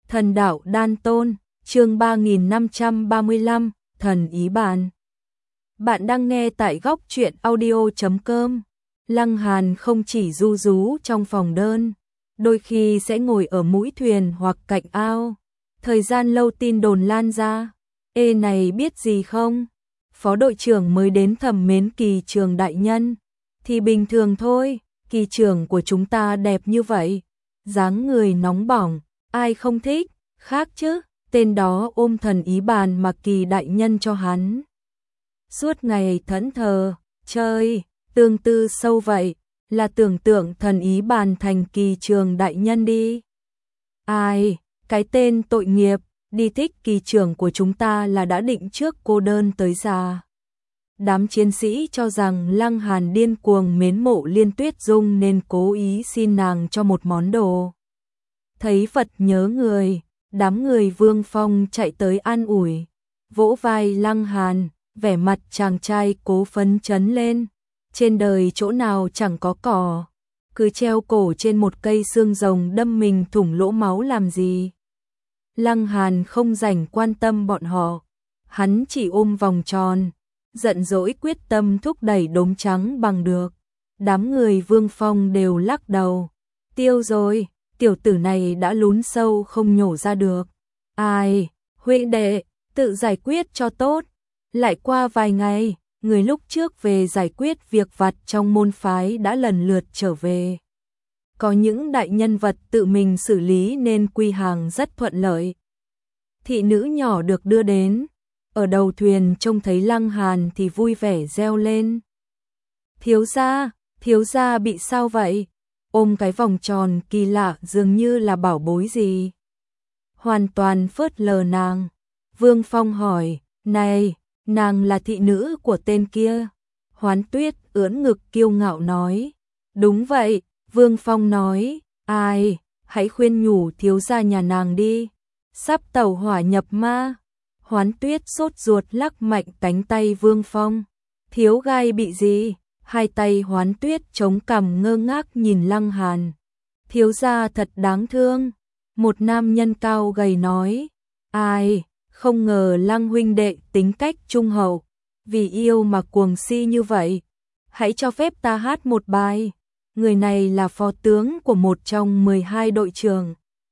Thần đạo đan tôn, chương 3535, thần ý bàn. Bạn đang nghe tại góc truyện audio.com. Lăng Hàn không chỉ ru rú trong phòng đơn, đôi khi sẽ ngồi ở mũi thuyền hoặc cạnh ao. Thời gian lâu tin đồn lan ra. Ê này biết gì không? Phó đội trưởng mới đến thầm mến Kỳ Trường đại nhân. Thì bình thường thôi, Kỳ trưởng của chúng ta đẹp như vậy. Dáng người nóng bỏng, ai không thích, khác chứ, tên đó ôm thần ý bàn mà Kỳ đại nhân cho hắn. Suốt ngày thẫn thờ, chơi, tương tư sâu vậy, là tưởng tượng thần ý bàn thành Kỳ Trường đại nhân đi. Ai, cái tên tội nghiệp, đi thích Kỳ trưởng của chúng ta là đã định trước cô đơn tới già. Đám chiến sĩ cho rằng Lăng Hàn điên cuồng mến mộ Liên Tuyết Dung nên cố ý xin nàng cho một món đồ. Thấy Phật nhớ người, đám người Vương Phong chạy tới an ủi, vỗ vai Lăng Hàn, vẻ mặt chàng trai cố phấn chấn lên. Trên đời chỗ nào chẳng có cỏ, cứ treo cổ trên một cây xương rồng đâm mình thủng lỗ máu làm gì. Lăng Hàn không rảnh quan tâm bọn họ, hắn chỉ ôm vòng tròn, giận dỗi quyết tâm thúc đẩy đốm trắng bằng được. Đám người Vương Phong đều lắc đầu, tiêu rồi, tiểu tử này đã lún sâu không nhổ ra được. Ai, huynh đệ, tự giải quyết cho tốt. Lại qua vài ngày, người lúc trước về giải quyết việc vặt trong môn phái đã lần lượt trở về. Có những đại nhân vật tự mình xử lý nên quy hàng rất thuận lợi. Thị nữ nhỏ được đưa đến, ở đầu thuyền trông thấy Lăng Hàn thì vui vẻ reo lên. Thiếu gia bị sao vậy? Ôm cái vòng tròn kỳ lạ dường như là bảo bối gì. Hoàn toàn phớt lờ nàng. Vương Phong hỏi, này, nàng là thị nữ của tên kia. Hoán Tuyết ưỡn ngực kiêu ngạo nói, đúng vậy. Vương Phong nói, ai, hãy khuyên nhủ thiếu gia nhà nàng đi, sắp tẩu hỏa nhập ma. Hoán Tuyết sốt ruột lắc mạnh cánh tay Vương Phong. Thiếu gai bị gì? Hai tay Hoán Tuyết chống cằm ngơ ngác nhìn Lăng Hàn. Thiếu gia thật đáng thương. Một nam nhân cao gầy nói, ai, không ngờ Lăng huynh đệ tính cách trung hậu, vì yêu mà cuồng si như vậy. Hãy cho phép ta hát một bài. Người này là phó tướng của một trong 12 đội trưởng.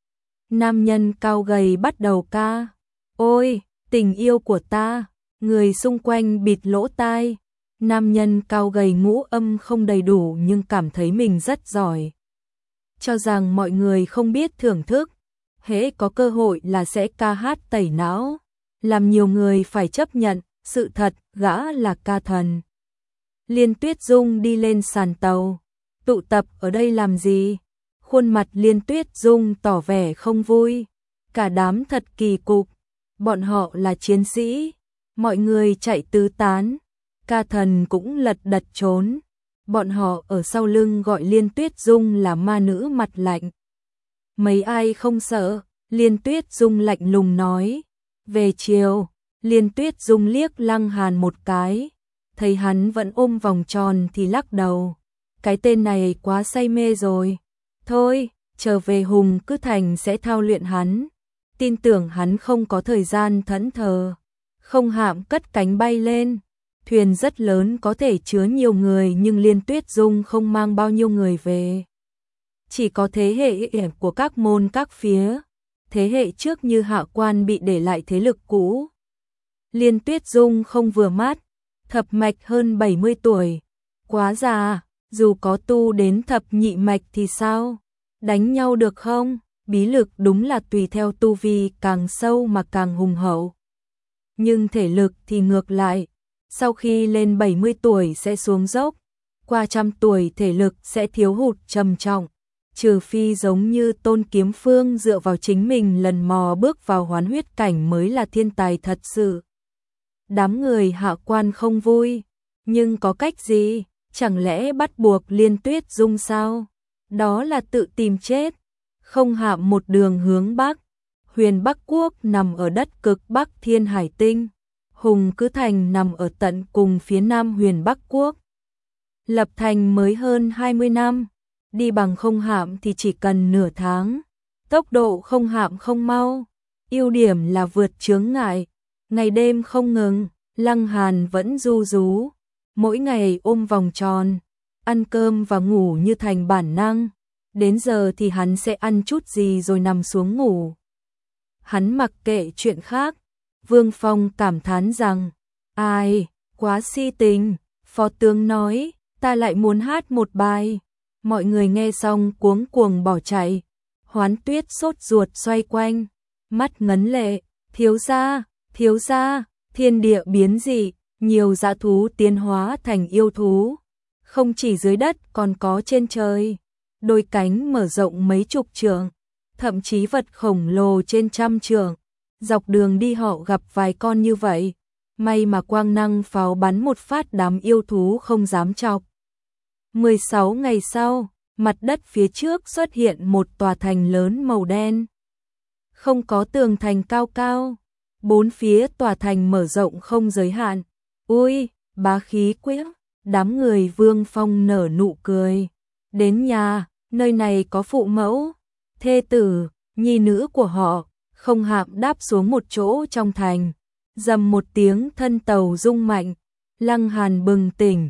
Nam nhân cao gầy bắt đầu ca. Ôi, tình yêu của ta. Người xung quanh bịt lỗ tai. Nam nhân cao gầy ngũ âm không đầy đủ nhưng cảm thấy mình rất giỏi. Cho rằng mọi người không biết thưởng thức. Hễ có cơ hội là sẽ ca hát tẩy não. Làm nhiều người phải chấp nhận, sự thật, gã là ca thần. Liên Tuyết Dung đi lên sàn tàu. Tụ tập ở đây làm gì? Khuôn mặt Liên Tuyết Dung tỏ vẻ không vui. Cả đám thật kỳ cục. Bọn họ là chiến sĩ. Mọi người chạy tứ tán. Ca thần cũng lật đật trốn. Bọn họ ở sau lưng gọi Liên Tuyết Dung là ma nữ mặt lạnh. Mấy ai không sợ? Liên Tuyết Dung lạnh lùng nói. Về chiều, Liên Tuyết Dung liếc Lăng Hàn một cái. Thấy hắn vẫn ôm vòng tròn thì lắc đầu. Cái tên này quá say mê rồi. Thôi, trở về Hùng Cứ Thành sẽ thao luyện hắn. Tin tưởng hắn không có thời gian thẫn thờ. Không hạm cất cánh bay lên. Thuyền rất lớn có thể chứa nhiều người nhưng Liên Tuyết Dung không mang bao nhiêu người về. Chỉ có thế hệ của các môn các phía. Thế hệ trước như Hạ Quan bị để lại thế lực cũ. Liên Tuyết Dung không vừa mắt. Thập mạch hơn 70 tuổi. Quá già. Dù có tu đến thập nhị mạch thì sao? Đánh nhau được không? Bí lực đúng là tùy theo tu vi càng sâu mà càng hùng hậu. Nhưng thể lực thì ngược lại. Sau khi lên 70 tuổi sẽ xuống dốc. Qua 100 tuổi thể lực sẽ thiếu hụt trầm trọng. Trừ phi giống như Tôn Kiếm Phương dựa vào chính mình lần mò bước vào hoán huyết cảnh mới là thiên tài thật sự. Đám người Hạ Quan không vui. Nhưng có cách gì? Chẳng lẽ bắt buộc Liên Tuyết Dung sao? Đó là tự tìm chết. Không hạm một đường hướng Bắc. Huyền Bắc Quốc nằm ở đất cực Bắc Thiên Hải Tinh. Hùng Cứ Thành nằm ở tận cùng phía nam Huyền Bắc Quốc. Lập thành mới hơn 20 năm. Đi bằng không hạm thì chỉ cần nửa tháng. tốc độ không hạm không mau, ưu điểm là vượt chướng ngại, ngày đêm không ngừng, Lăng Hàn vẫn ru rú, mỗi ngày ôm vòng tròn, ăn cơm và ngủ như thành bản năng, đến giờ thì hắn sẽ ăn chút gì rồi nằm xuống ngủ. Hắn mặc kệ chuyện khác, Vương Phong cảm thán rằng, ai, quá si tình, phó tướng nói, ta lại muốn hát một bài. Mọi người nghe xong cuống cuồng bỏ chạy, Hoán Tuyết sốt ruột xoay quanh, mắt ngấn lệ, thiếu gia, thiên địa biến dị, nhiều dã thú tiến hóa thành yêu thú, không chỉ dưới đất còn có trên trời, đôi cánh mở rộng mấy chục trượng, thậm chí vật khổng lồ trên trăm trượng. Dọc đường đi họ gặp vài con như vậy, may mà quang năng pháo bắn một phát đám yêu thú không dám chọc. 16 ngày sau, mặt đất phía trước xuất hiện một tòa thành lớn màu đen. Không có tường thành cao cao, bốn phía tòa thành mở rộng không giới hạn. Ui, bá khí quyết, đám người Vương Phong nở nụ cười. Đến nhà, nơi này có phụ mẫu, thê tử, nhi nữ của họ, không hạm đáp xuống một chỗ trong thành. Dầm một tiếng thân tàu rung mạnh, Lăng Hàn bừng tỉnh,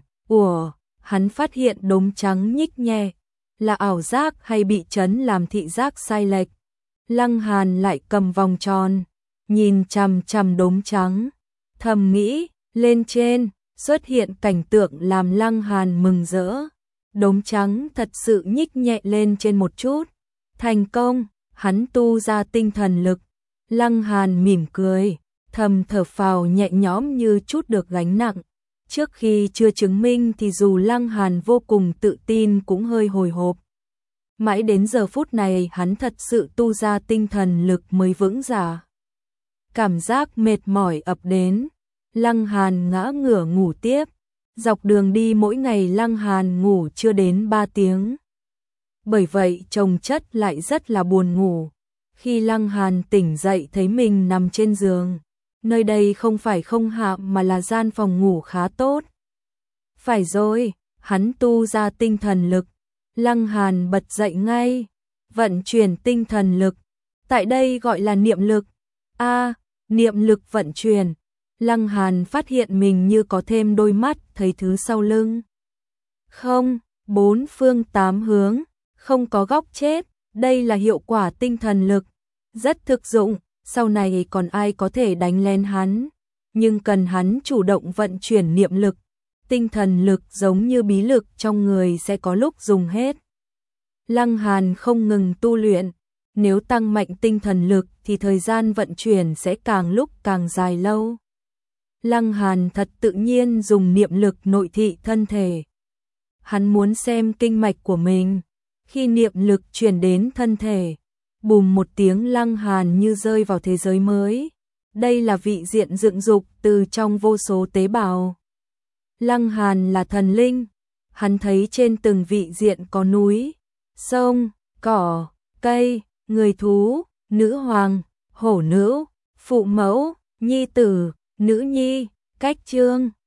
hắn phát hiện đốm trắng nhích nhẹ, là ảo giác hay bị chấn làm thị giác sai lệch. Lăng Hàn lại cầm vòng tròn, nhìn chằm chằm đốm trắng, thầm nghĩ, lên trên, xuất hiện cảnh tượng làm Lăng Hàn mừng rỡ. Đốm trắng thật sự nhích nhẹ lên trên một chút, thành công, hắn tu ra tinh thần lực. Lăng Hàn mỉm cười, thầm thở phào nhẹ nhõm như chút được gánh nặng. Trước khi chưa chứng minh thì dù Lăng Hàn vô cùng tự tin cũng hơi hồi hộp. Mãi đến giờ phút này hắn thật sự tu ra tinh thần lực mới vững giả. Cảm giác mệt mỏi ập đến, Lăng Hàn ngã ngửa ngủ tiếp. Dọc đường đi mỗi ngày Lăng Hàn ngủ chưa đến 3 tiếng. Bởi vậy chồng chất lại rất là buồn ngủ. Khi Lăng Hàn tỉnh dậy thấy mình nằm trên giường. Nơi đây không phải không hạm mà là gian phòng ngủ khá tốt. Phải rồi, hắn tu ra tinh thần lực. Lăng Hàn bật dậy ngay, vận chuyển tinh thần lực. Tại đây gọi là niệm lực. Niệm lực vận chuyển. Lăng Hàn phát hiện mình như có thêm đôi mắt thấy thứ sau lưng. Không, bốn phương tám hướng, không có góc chết. Đây là hiệu quả tinh thần lực. Rất thực dụng, sau này còn ai có thể đánh lên hắn. Nhưng cần hắn chủ động vận chuyển niệm lực. Tinh thần lực giống như bí lực trong người sẽ có lúc dùng hết. Lăng Hàn không ngừng tu luyện. Nếu tăng mạnh tinh thần lực thì thời gian vận chuyển sẽ càng lúc càng dài lâu. Lăng Hàn thật tự nhiên dùng niệm lực nội thị thân thể. Hắn muốn xem kinh mạch của mình. Khi niệm lực truyền đến thân thể, bùm một tiếng Lăng Hàn như rơi vào thế giới mới. Đây là vị diện dựng dục từ trong vô số tế bào. Lăng Hàn là thần linh. Hắn thấy trên từng vị diện có núi, sông, cỏ, cây, người thú, nữ hoàng, hổ nữ, phụ mẫu, nhi tử, nữ nhi, cách chương.